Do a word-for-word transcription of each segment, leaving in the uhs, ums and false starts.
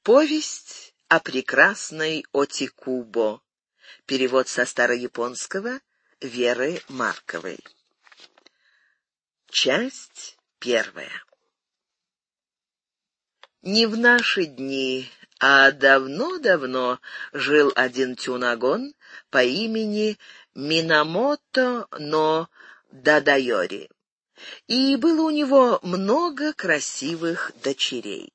Повесть о прекрасной Отикубо. Перевод со старояпонского Веры Марковой. Часть первая. Не в наши дни, а давно-давно жил один тюнагон по имени Минамото но Дадайори, и было у него много красивых дочерей.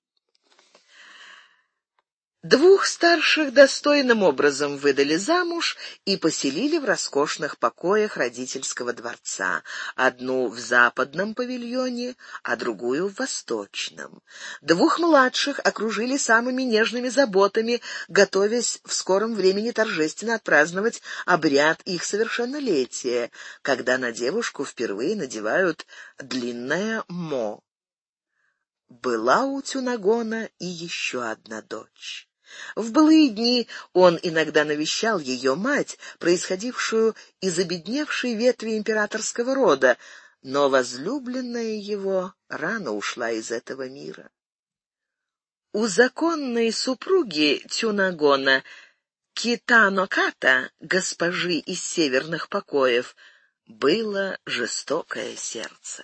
Двух старших достойным образом выдали замуж и поселили в роскошных покоях родительского дворца, одну в западном павильоне, а другую в восточном. Двух младших окружили самыми нежными заботами, готовясь в скором времени торжественно отпраздновать обряд их совершеннолетия, когда на девушку впервые надевают длинное мо. Была у Тюнагона и еще одна дочь. В былые дни он иногда навещал ее мать, происходившую из обедневшей ветви императорского рода, но возлюбленная его рано ушла из этого мира. У законной супруги Тюнагона, Китано Ката, госпожи из северных покоев, было жестокое сердце.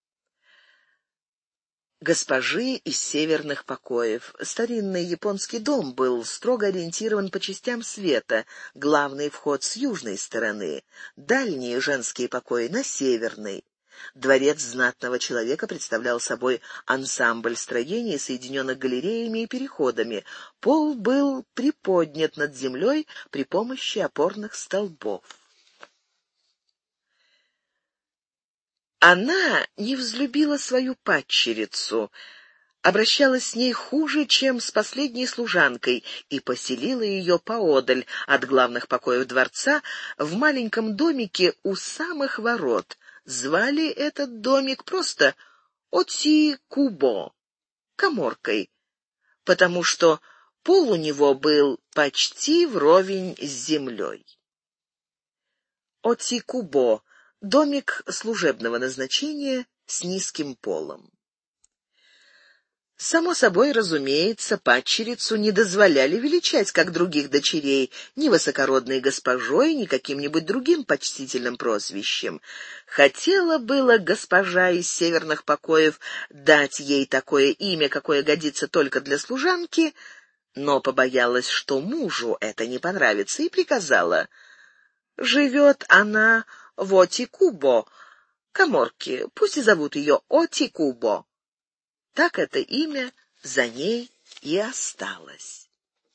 Госпожи из северных покоев. Старинный японский дом был строго ориентирован по частям света, главный вход с южной стороны, дальние женские покои на северной. Дворец знатного человека представлял собой ансамбль строений, соединенных галереями и переходами. Пол был приподнят над землей при помощи опорных столбов. Она не взлюбила свою падчерицу, обращалась с ней хуже, чем с последней служанкой, и поселила ее поодаль от главных покоев дворца в маленьком домике у самых ворот. Звали этот домик просто Отикубо, каморкой, потому что пол у него был почти вровень с землей. Отикубо — домик служебного назначения с низким полом. Само собой, разумеется, падчерицу не дозволяли величать, как других дочерей, ни высокородной госпожой, ни каким-нибудь другим почтительным прозвищем. Хотела было госпожа из северных покоев дать ей такое имя, какое годится только для служанки, но побоялась, что мужу это не понравится, и приказала: «Живет она в Отикубо, каморке, пусть и зовут ее Отикубо». Так это имя за ней и осталось.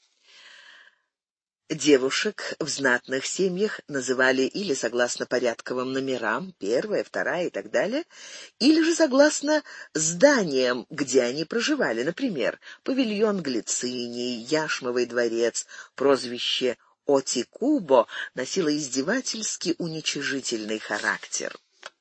Девушек в знатных семьях называли или согласно порядковым номерам, первая, вторая и так далее, или же согласно зданиям, где они проживали, например, павильон Глицинии, Яшмовый дворец. Прозвище Отикубо носило издевательски уничижительный характер.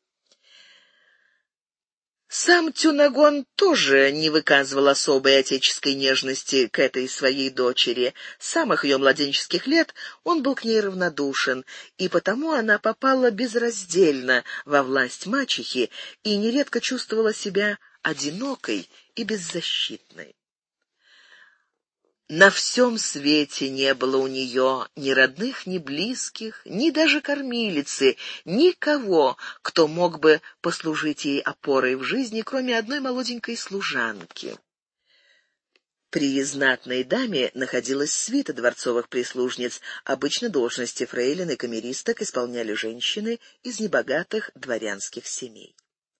Сам Тюнагон тоже не выказывал особой отеческой нежности к этой своей дочери. С самых ее младенческих лет он был к ней равнодушен, и потому она попала безраздельно во власть мачехи и нередко чувствовала себя одинокой и беззащитной. На всем свете не было у нее ни родных, ни близких, ни даже кормилицы, никого, кто мог бы послужить ей опорой в жизни, кроме одной молоденькой служанки. При знатной даме находилась свита дворцовых прислужниц. Обычно должности фрейлин и камеристок исполняли женщины из небогатых дворянских семей.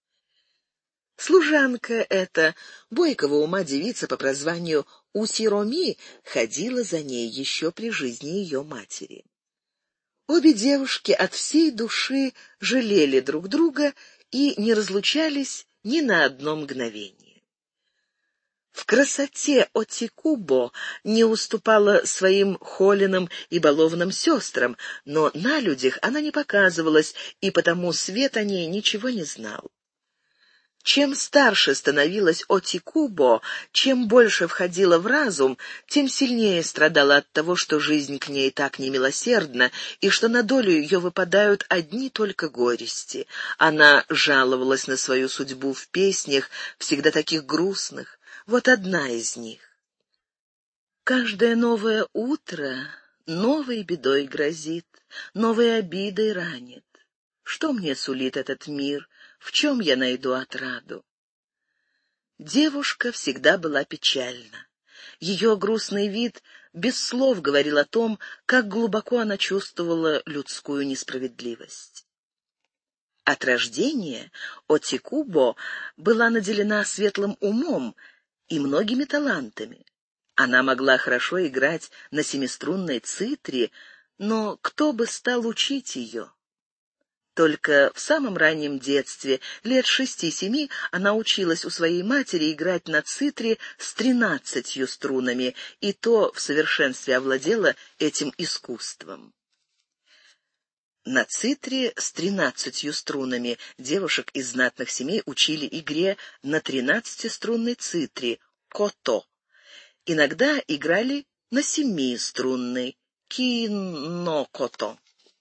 Служанка эта, бойкого ума девица по прозванию Усироми, ходила за ней еще при жизни ее матери. Обе девушки от всей души жалели друг друга и не разлучались ни на одно мгновение. В красоте Отикубо не уступала своим холеным и балованным сестрам, но на людях она не показывалась, и потому свет о ней ничего не знал. Чем старше становилась Отикубо, чем больше входила в разум, тем сильнее страдала от того, что жизнь к ней так немилосердна, и что на долю ее выпадают одни только горести. Она жаловалась на свою судьбу в песнях, всегда таких грустных. Вот одна из них. Каждое новое утро новой бедой грозит, новой обидой ранит. Что мне сулит этот мир, в чем я найду отраду? Девушка всегда была печальна. Ее грустный вид без слов говорил о том, как глубоко она чувствовала людскую несправедливость. От рождения Отикубо была наделена светлым умом и многими талантами. Она могла хорошо играть на семиструнной цитре, но кто бы стал учить ее? Только в самом раннем детстве, лет шести-семи, она училась у своей матери играть на цитре с тринадцатью струнами, и то в совершенстве овладела этим искусством. На цитре с тринадцатью струнами девушек из знатных семей учили игре на тринадцатиструнной цитре кото. Иногда играли на семиструнной кинокото.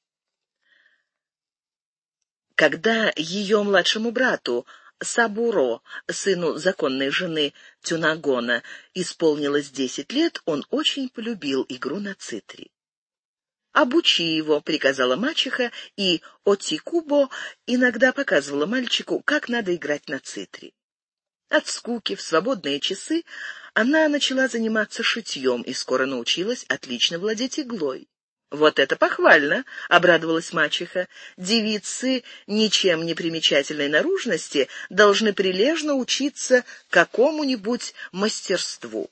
Когда ее младшему брату Сабуро, сыну законной жены Тюнагона, исполнилось десять лет, он очень полюбил игру на цитре. «Обучи его», — приказала мачеха, и Отикубо иногда показывала мальчику, как надо играть на цитре. От скуки в свободные часы она начала заниматься шитьем и скоро научилась отлично владеть иглой. «Вот это похвально!» — обрадовалась мачеха. «Девицы ничем не примечательной наружности должны прилежно учиться какому-нибудь мастерству».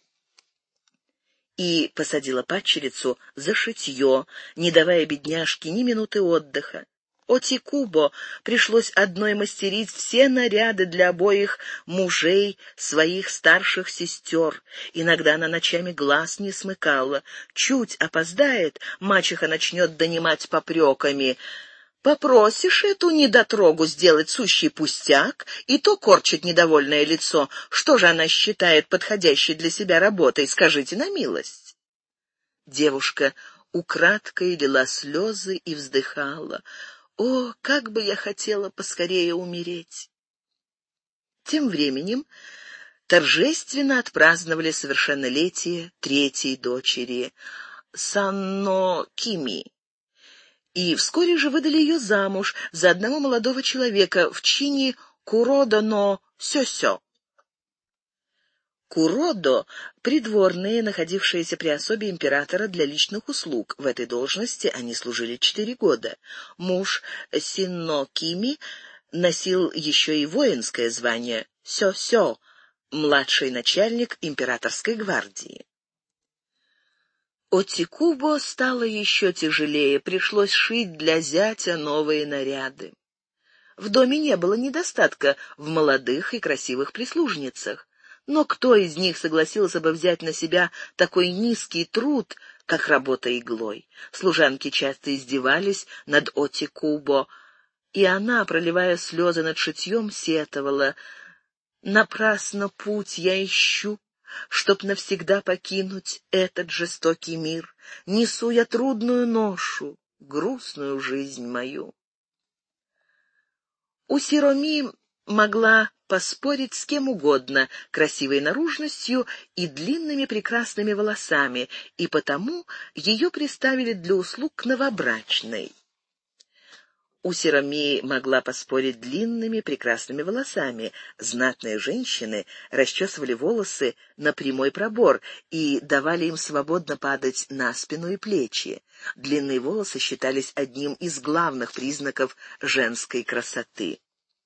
И посадила падчерицу за шитье, не давая бедняжке ни минуты отдыха. Отикубо пришлось одной мастерить все наряды для обоих мужей своих старших сестер. Иногда она ночами глаз не смыкала. Чуть опоздает, мачеха начнет донимать попреками. Попросишь эту недотрогу сделать сущий пустяк, и то корчит недовольное лицо. Что же она считает подходящей для себя работой, скажите на милость? Девушка украдкой лила слезы и вздыхала. «О, как бы я хотела поскорее умереть!» Тем временем торжественно отпраздновали совершеннолетие третьей дочери, Санно Кими, и вскоре же выдали ее замуж за одного молодого человека в чине Куродо но Сёсё. Куродо — придворные, находившиеся при особе императора для личных услуг. В этой должности они служили четыре года. Муж Синно Кими носил еще и воинское звание Сё-сё, младший начальник императорской гвардии. Отикубо стало еще тяжелее, пришлось шить для зятя новые наряды. В доме не было недостатка в молодых и красивых прислужницах. Но кто из них согласился бы взять на себя такой низкий труд, как работа иглой? Служанки часто издевались над Отикубо, и она, проливая слезы над шитьем, сетовала: «Напрасно путь я ищу, чтоб навсегда покинуть этот жестокий мир. Несу я трудную ношу, грустную жизнь мою». У Сироми могла поспорить с кем угодно красивой наружностью и длинными прекрасными волосами, и потому ее приставили для услуг к новобрачной. У Сироми могла поспорить длинными прекрасными волосами. Знатные женщины расчесывали волосы на прямой пробор и давали им свободно падать на спину и плечи. Длинные волосы считались одним из главных признаков женской красоты.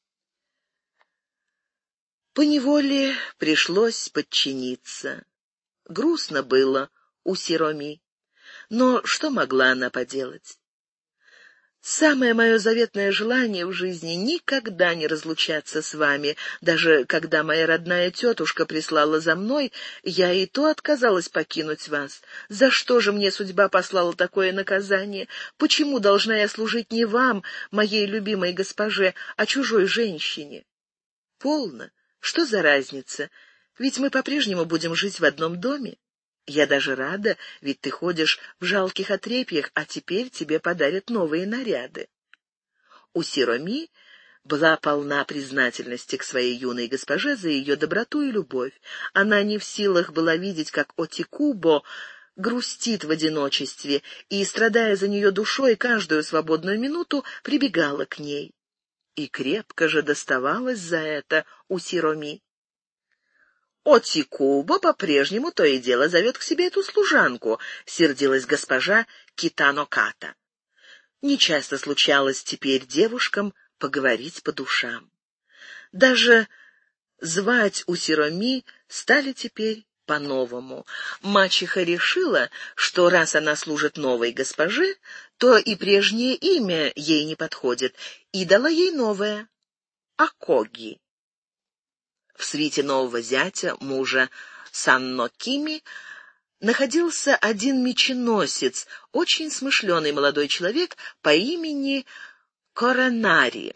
Поневоле пришлось подчиниться. Грустно было у Сироми, но что могла она поделать? Самое мое заветное желание в жизни — никогда не разлучаться с вами. Даже когда моя родная тетушка прислала за мной, я и то отказалась покинуть вас. За что же мне судьба послала такое наказание? Почему должна я служить не вам, моей любимой госпоже, а чужой женщине? Полно. Что за разница? Ведь мы по-прежнему будем жить в одном доме. Я даже рада, ведь ты ходишь в жалких отрепьях, а теперь тебе подарят новые наряды. У Сироми была полна признательности к своей юной госпоже за ее доброту и любовь. Она не в силах была видеть, как Отикубо грустит в одиночестве, и, страдая за нее душой, каждую свободную минуту прибегала к ней. И крепко же доставалось за это у Сироми. «Отикубо по-прежнему то и дело зовет к себе эту служанку», — сердилась госпожа Китано-Ката. Нечасто случалось теперь девушкам поговорить по душам. Даже звать у Сироми стали теперь по-новому. Мачеха решила, что раз она служит новой госпоже, то и прежнее имя ей не подходит, и дала ей новое — Акоги. В свите нового зятя, мужа Санно-Кими, находился один меченосец, очень смышленый молодой человек по имени Коранари.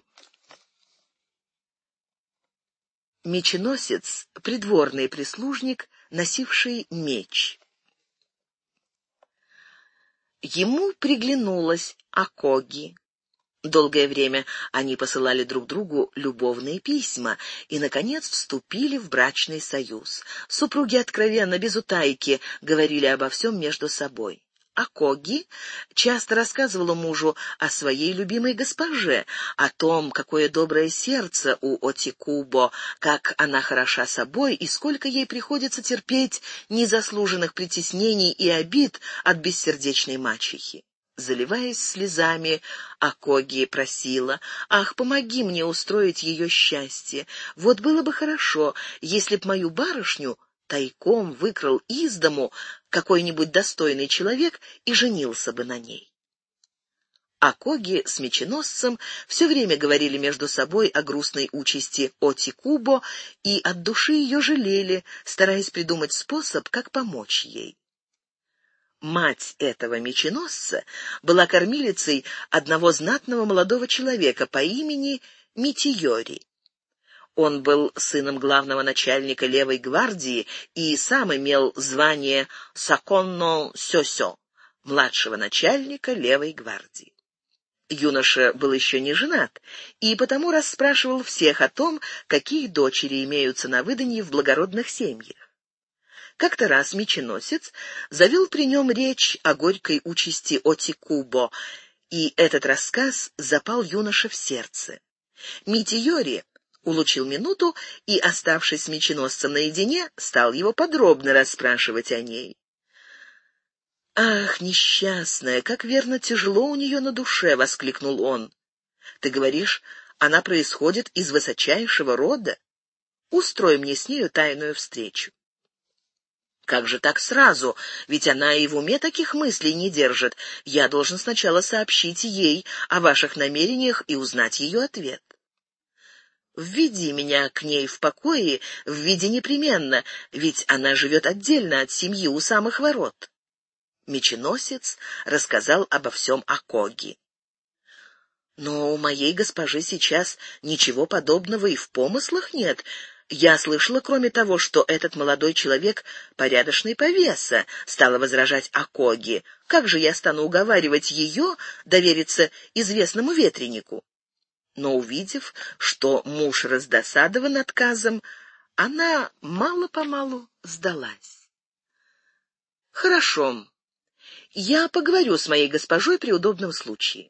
Меченосец — придворный прислужник, носивший меч. Ему приглянулась Акоги. Долгое время они посылали друг другу любовные письма и, наконец, вступили в брачный союз. Супруги откровенно, без утайки, говорили обо всем между собой. Акоги часто рассказывала мужу о своей любимой госпоже, о том, какое доброе сердце у Отикубо, как она хороша собой и сколько ей приходится терпеть незаслуженных притеснений и обид от бессердечной мачехи. Заливаясь слезами, Акоги просила: «Ах, помоги мне устроить ее счастье. Вот было бы хорошо, если б мою барышню тайком выкрал из дому какой-нибудь достойный человек и женился бы на ней». Акоги с меченосцем все время говорили между собой о грустной участи Отикубо и от души ее жалели, стараясь придумать способ, как помочь ей. Мать этого меченосца была кормилицей одного знатного молодого человека по имени Митиори. Он был сыном главного начальника левой гвардии и сам имел звание Саконно-сёсё, младшего начальника левой гвардии. Юноша был еще не женат, и потому расспрашивал всех о том, какие дочери имеются на выданье в благородных семьях. Как-то раз меченосец завел при нем речь о горькой участи Отикубо, и этот рассказ запал юноше в сердце. Митиори улучил минуту и, оставшись с меченосцем наедине, стал его подробно расспрашивать о ней. «Ах, несчастная, как верно тяжело у нее на душе!» — воскликнул он. «Ты говоришь, она происходит из высочайшего рода? Устрой мне с нею тайную встречу». «Как же так сразу? Ведь она и в уме таких мыслей не держит. Я должен сначала сообщить ей о ваших намерениях и узнать ее ответ». «Введи меня к ней в покое, введи непременно, ведь она живет отдельно от семьи у самых ворот». Меченосец рассказал обо всем Акоги. «Но у моей госпожи сейчас ничего подобного и в помыслах нет. Я слышала, кроме того, что этот молодой человек — порядочный повеса», — стала возражать Акоги. «Как же я стану уговаривать ее довериться известному ветренику?» Но, увидев, что муж раздосадован отказом, она мало-помалу сдалась. «Хорошо, я поговорю с моей госпожой при удобном случае».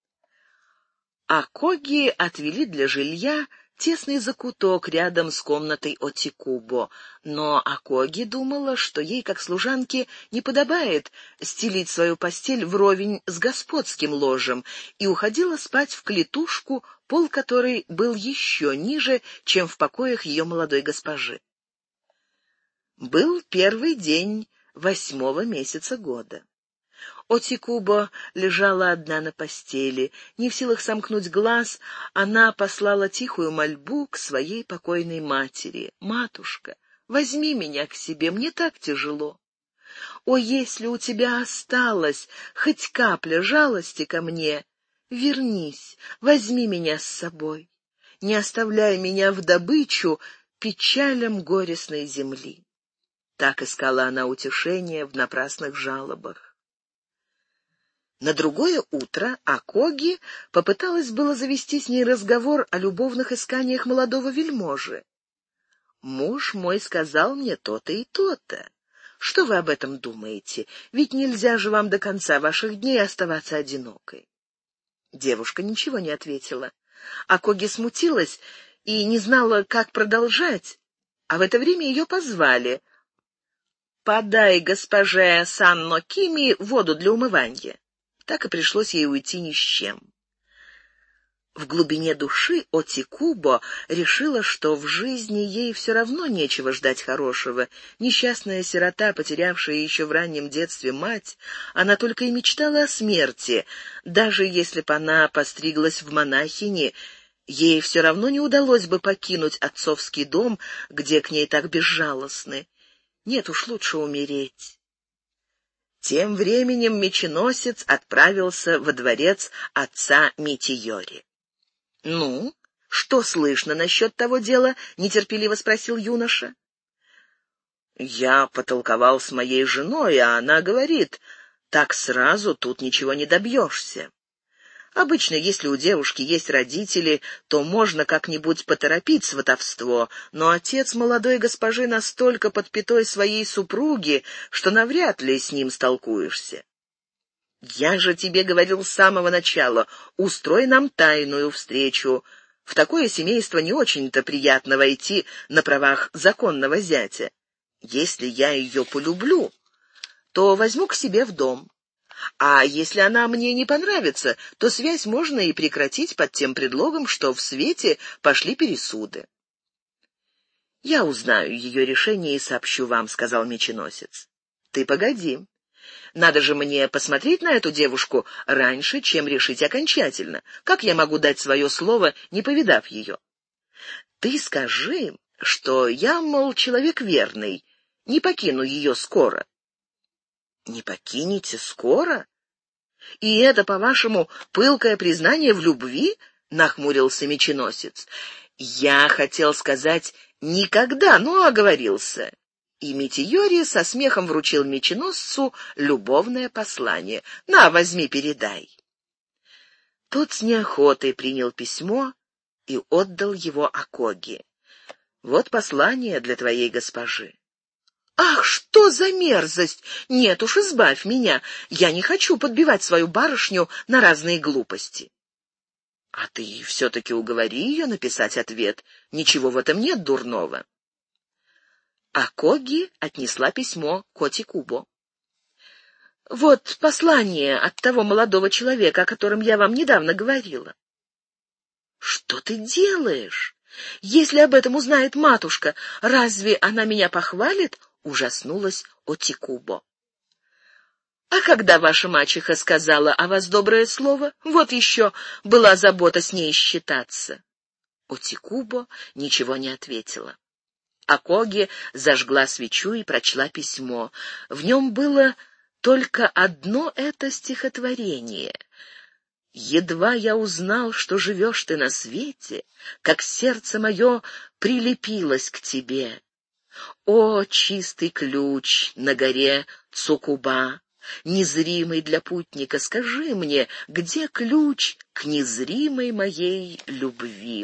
Акоги отвели для жилья тесный закуток рядом с комнатой Отикубо, но Акоги думала, что ей, как служанке, не подобает стелить свою постель вровень с господским ложем, и уходила спать в клетушку, пол которой был еще ниже, чем в покоях ее молодой госпожи. Был первый день восьмого месяца года. Отикубо лежала одна на постели. Не в силах сомкнуть глаз, она послала тихую мольбу к своей покойной матери. «Матушка, возьми меня к себе, мне так тяжело. О, если у тебя осталась хоть капля жалости ко мне, вернись, возьми меня с собой. Не оставляй меня в добычу печалям горестной земли». Так искала она утешения в напрасных жалобах. На другое утро Акоги попыталась было завести с ней разговор о любовных исканиях молодого вельможи. «Муж мой сказал мне то-то и то-то. Что вы об этом думаете? Ведь нельзя же вам до конца ваших дней оставаться одинокой». Девушка ничего не ответила. Акоги смутилась и не знала, как продолжать, а в это время ее позвали. «Подай госпоже Санно Кими воду для умывания». Так и пришлось ей уйти ни с чем. В глубине души Отикубо решила, что в жизни ей все равно нечего ждать хорошего. Несчастная сирота, потерявшая еще в раннем детстве мать, она только и мечтала о смерти. Даже если бы она постриглась в монахини, ей все равно не удалось бы покинуть отцовский дом, где к ней так безжалостны. Нет уж, лучше умереть. Тем временем меченосец отправился во дворец отца Митиори. «Ну, что слышно насчет того дела?» — нетерпеливо спросил юноша. «Я потолковал с моей женой, а она говорит, так сразу тут ничего не добьешься. Обычно, если у девушки есть родители, то можно как-нибудь поторопить сватовство, но отец молодой госпожи настолько под пятой своей супруги, что навряд ли с ним столкуешься. Я же тебе говорил с самого начала, устрой нам тайную встречу. В такое семейство не очень-то приятно войти на правах законного зятя. Если я ее полюблю, то возьму к себе в дом. А если она мне не понравится, то связь можно и прекратить под тем предлогом, что в свете пошли пересуды». «Я узнаю ее решение и сообщу вам», — сказал меченосец. «Ты погоди. Надо же мне посмотреть на эту девушку раньше, чем решить окончательно. Как я могу дать свое слово, не повидав ее? Ты скажи, что я, мол, человек верный, не покину ее скоро». «Не покинете скоро? И это, по-вашему, пылкое признание в любви?» — нахмурился меченосец. «Я хотел сказать «никогда», но оговорился». И Митиори со смехом вручил меченосцу любовное послание. «На, возьми, передай». Тот с неохотой принял письмо и отдал его Акоги. «Вот послание для твоей госпожи». «Ах, что за мерзость! Нет уж, избавь меня! Я не хочу подбивать свою барышню на разные глупости». «А ты все-таки уговори ее написать ответ. Ничего в этом нет дурного». Акоги отнесла письмо к Отикубо. «Вот послание от того молодого человека, о котором я вам недавно говорила». «Что ты делаешь? Если об этом узнает матушка, разве она меня похвалит?» — ужаснулась Отикубо. «А когда ваша мачеха сказала о вас доброе слово, вот еще была забота с ней считаться». Отикубо ничего не ответила. Акоги зажгла свечу и прочла письмо. В нем было только одно это стихотворение. «Едва я узнал, что живешь ты на свете, как сердце мое прилепилось к тебе. О, чистый ключ на горе Цукуба, незримый для путника, скажи мне, где ключ к незримой моей любви?»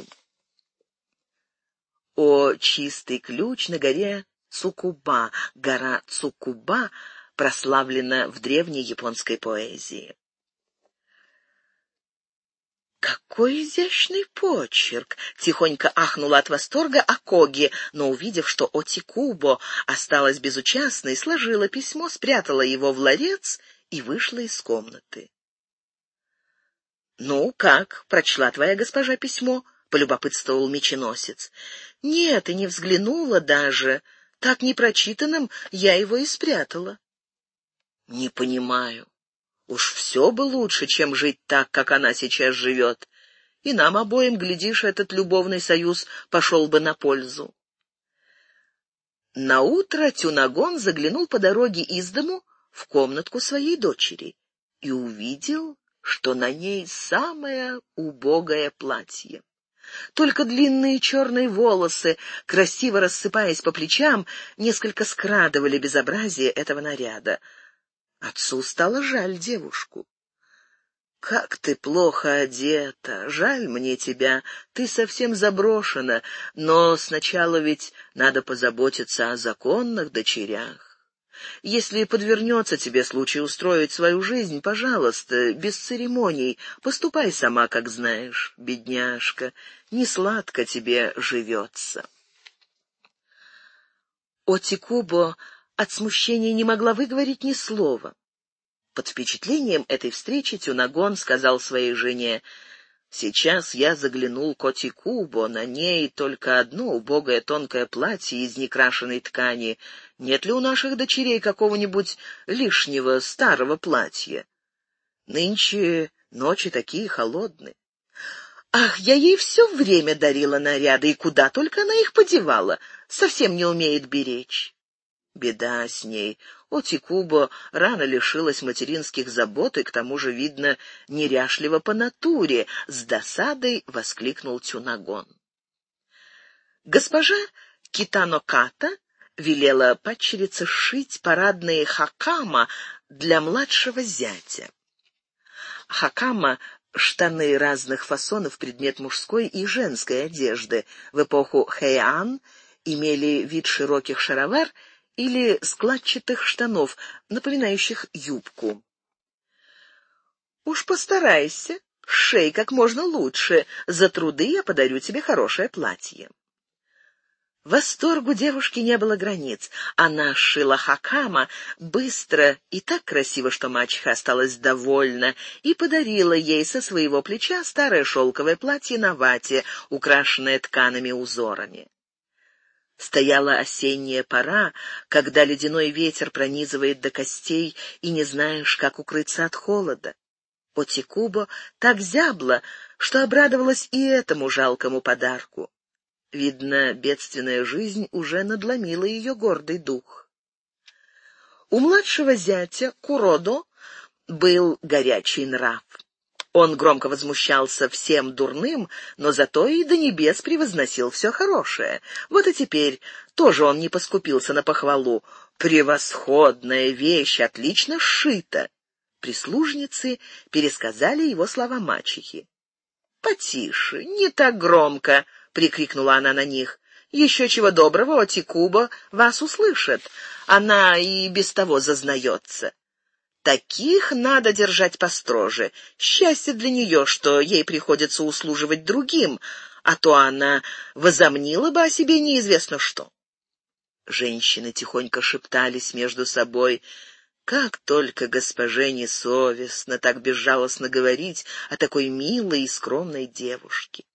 О, чистый ключ на горе Цукуба. Гора Цукуба прославлена в древней японской поэзии. «Какой изящный почерк!» — тихонько ахнула от восторга Акоги, но, увидев, что Отикубо осталась безучастной, сложила письмо, спрятала его в ларец и вышла из комнаты. «Ну, как, прочла твоя госпожа письмо?» — полюбопытствовал меченосец. «Нет, и не взглянула даже. Так непрочитанным я его и спрятала». «Не понимаю. Уж все бы лучше, чем жить так, как она сейчас живет. И нам обоим, глядишь, этот любовный союз пошел бы на пользу». Наутро Тюнагон заглянул по дороге из дому в комнатку своей дочери и увидел, что на ней самое убогое платье. Только длинные черные волосы, красиво рассыпаясь по плечам, несколько скрадывали безобразие этого наряда. Отцу стало жаль девушку. Как ты плохо одета, жаль мне тебя, ты совсем заброшена, но сначала ведь надо позаботиться о законных дочерях. Если подвернется тебе случай устроить свою жизнь, пожалуйста, без церемоний, поступай сама, как знаешь, бедняжка, не сладко тебе живется». Отикубо от смущения не могла выговорить ни слова. Под впечатлением этой встречи Тюнагон сказал своей жене: «Сейчас я заглянул к Отикубо, на ней только одно убогое тонкое платье из некрашенной ткани. Нет ли у наших дочерей какого-нибудь лишнего старого платья? Нынче ночи такие холодные». «Ах, я ей все время дарила наряды, и куда только она их подевала, совсем не умеет беречь». Беда с ней. Отикубо рано лишилась материнских забот и, к тому же, видно, неряшлива по натуре, — с досадой воскликнул Тюнагон. Госпожа Китано-Ката велела падчерице сшить парадные хакама для младшего зятя. Хакама — штаны разных фасонов, предмет мужской и женской одежды. В эпоху Хэйан имели вид широких шаровар или складчатых штанов, напоминающих юбку. «Уж постарайся, сшей как можно лучше, за труды я подарю тебе хорошее платье». Восторгу девушки не было границ. Она сшила хакама быстро и так красиво, что мачеха осталась довольна и подарила ей со своего плеча старое шелковое платье на вате, украшенное ткаными узорами. Стояла осенняя пора, когда ледяной ветер пронизывает до костей, и не знаешь, как укрыться от холода. Отикубо так зябла, что обрадовалась и этому жалкому подарку. Видно, бедственная жизнь уже надломила ее гордый дух. У младшего зятя Куродо был горячий нрав. Он громко возмущался всем дурным, но зато и до небес превозносил все хорошее. Вот и теперь тоже он не поскупился на похвалу. «Превосходная вещь, отлично сшита!» Прислужницы пересказали его слова мачехи. «Потише, не так громко!» — прикрикнула она на них. «Еще чего доброго, Отикубо вас услышит. Она и без того зазнается. Таких надо держать построже. Счастье для нее, что ей приходится услуживать другим, а то она возомнила бы о себе неизвестно что». Женщины тихонько шептались между собой: «Как только госпоже несовестно так безжалостно говорить о такой милой и скромной девушке».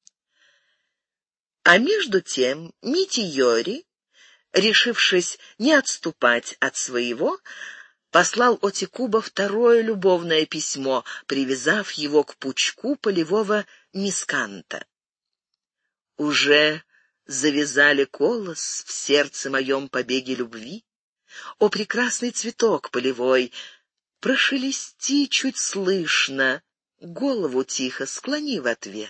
А между тем Митийори, решившись не отступать от своего, послал Отикубо второе любовное письмо, привязав его к пучку полевого мисканта. «Уже завязали колос в сердце моем побеге любви. О, прекрасный цветок полевой, прошелести чуть слышно, голову тихо склони в ответ».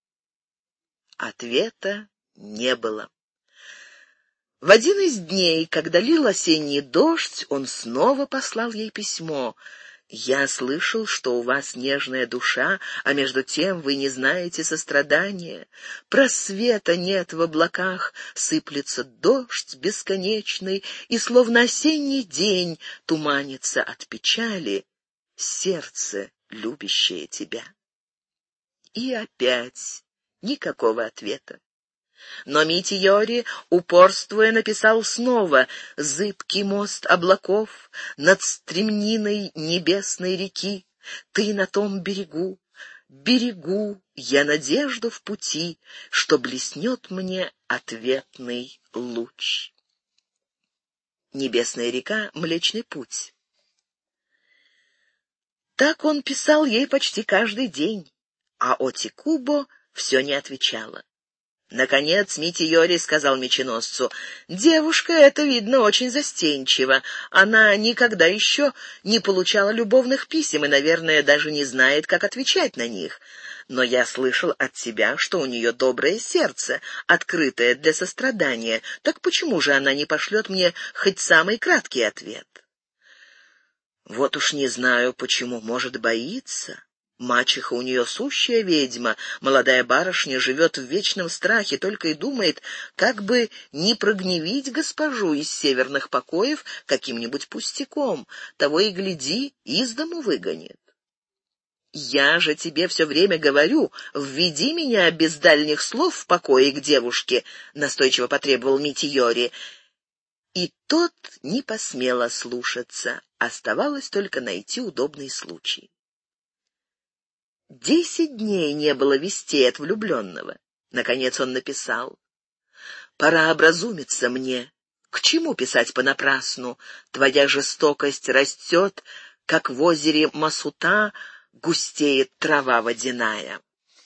Ответа не было. В один из дней, когда лил осенний дождь, он снова послал ей письмо. «Я слышал, что у вас нежная душа, а между тем вы не знаете сострадания. Просвета нет в облаках, сыплется дождь бесконечный, и словно осенний день туманится от печали сердце, любящее тебя». И опять никакого ответа. Но Митийори, упорствуя, написал снова: «Зыбкий мост облаков над стремниной небесной реки, ты на том берегу, берегу я надежду в пути, что блеснет мне ответный луч». Небесная река — Млечный Путь. Так он писал ей почти каждый день, а Отикубо все не отвечала. Наконец Митийори сказал меченосцу: «Девушка эта, видно, очень застенчива. Она никогда еще не получала любовных писем и, наверное, даже не знает, как отвечать на них. Но я слышал от тебя, что у нее доброе сердце, открытое для сострадания. Так почему же она не пошлет мне хоть самый краткий ответ?» «Вот уж не знаю, почему, может, боится. Мачеха у нее сущая ведьма, молодая барышня живет в вечном страхе, только и думает, как бы не прогневить госпожу из северных покоев каким-нибудь пустяком, того и гляди, из дому выгонит. «Я же тебе все время говорю, введи меня без дальних слов в покое к девушке», — настойчиво потребовал Митийори. И тот не посмел ослушаться, оставалось только найти удобный случай. Десять дней не было вестей от влюбленного. Наконец он написал: «Пора образумиться мне. К чему писать понапрасну? Твоя жестокость растет, как в озере Масута густеет трава водяная».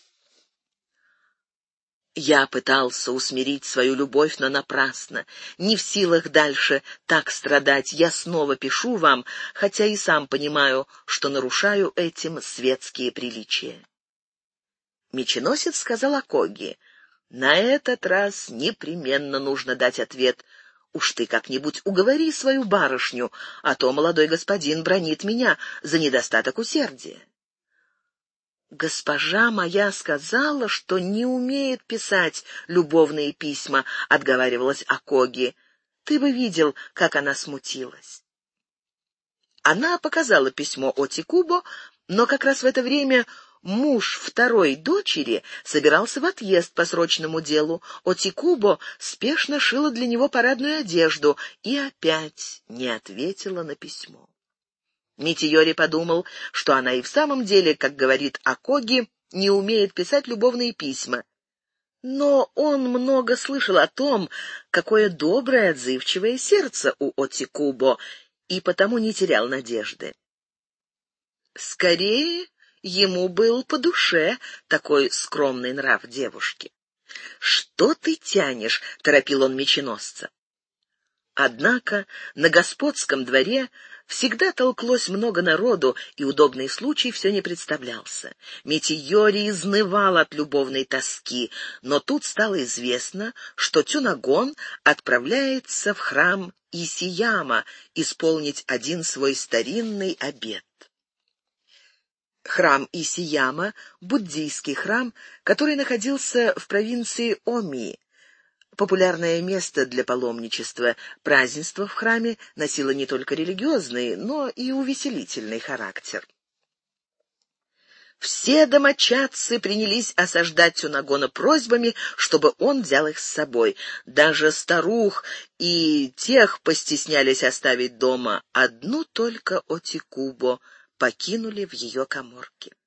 Я пытался усмирить свою любовь, но напрасно. Не в силах дальше так страдать, я снова пишу вам, хотя и сам понимаю, что нарушаю этим светские приличия. Меченосец сказал Акоги: «На этот раз непременно нужно дать ответ. Уж ты как-нибудь уговори свою барышню, а то молодой господин бранит меня за недостаток усердия». «Госпожа моя сказала, что не умеет писать любовные письма», — отговаривалась Акоги. «Ты бы видел, как она смутилась». Она показала письмо Отикубо, но как раз в это время муж второй дочери собирался в отъезд по срочному делу. Отикубо спешно шила для него парадную одежду и опять не ответила на письмо. Митийори подумал, что она и в самом деле, как говорит Акоги, не умеет писать любовные письма. Но он много слышал о том, какое доброе, отзывчивое сердце у Отикубо, и потому не терял надежды. Скорее, ему был по душе такой скромный нрав девушки. «Что ты тянешь?» — торопил он меченосца. Однако на господском дворе всегда толклось много народу, и удобный случай все не представлялся. Митийори изнывал от любовной тоски, но тут стало известно, что Тюнагон отправляется в храм Исияма исполнить один свой старинный обет. Храм Исияма — буддийский храм, который находился в провинции Оми. Популярное место для паломничества, празднество в храме носило не только религиозный, но и увеселительный характер. Все домочадцы принялись осаждать Тюнагона просьбами, чтобы он взял их с собой. Даже старух и тех постеснялись оставить дома. Одну только Отикубо покинули в ее каморке.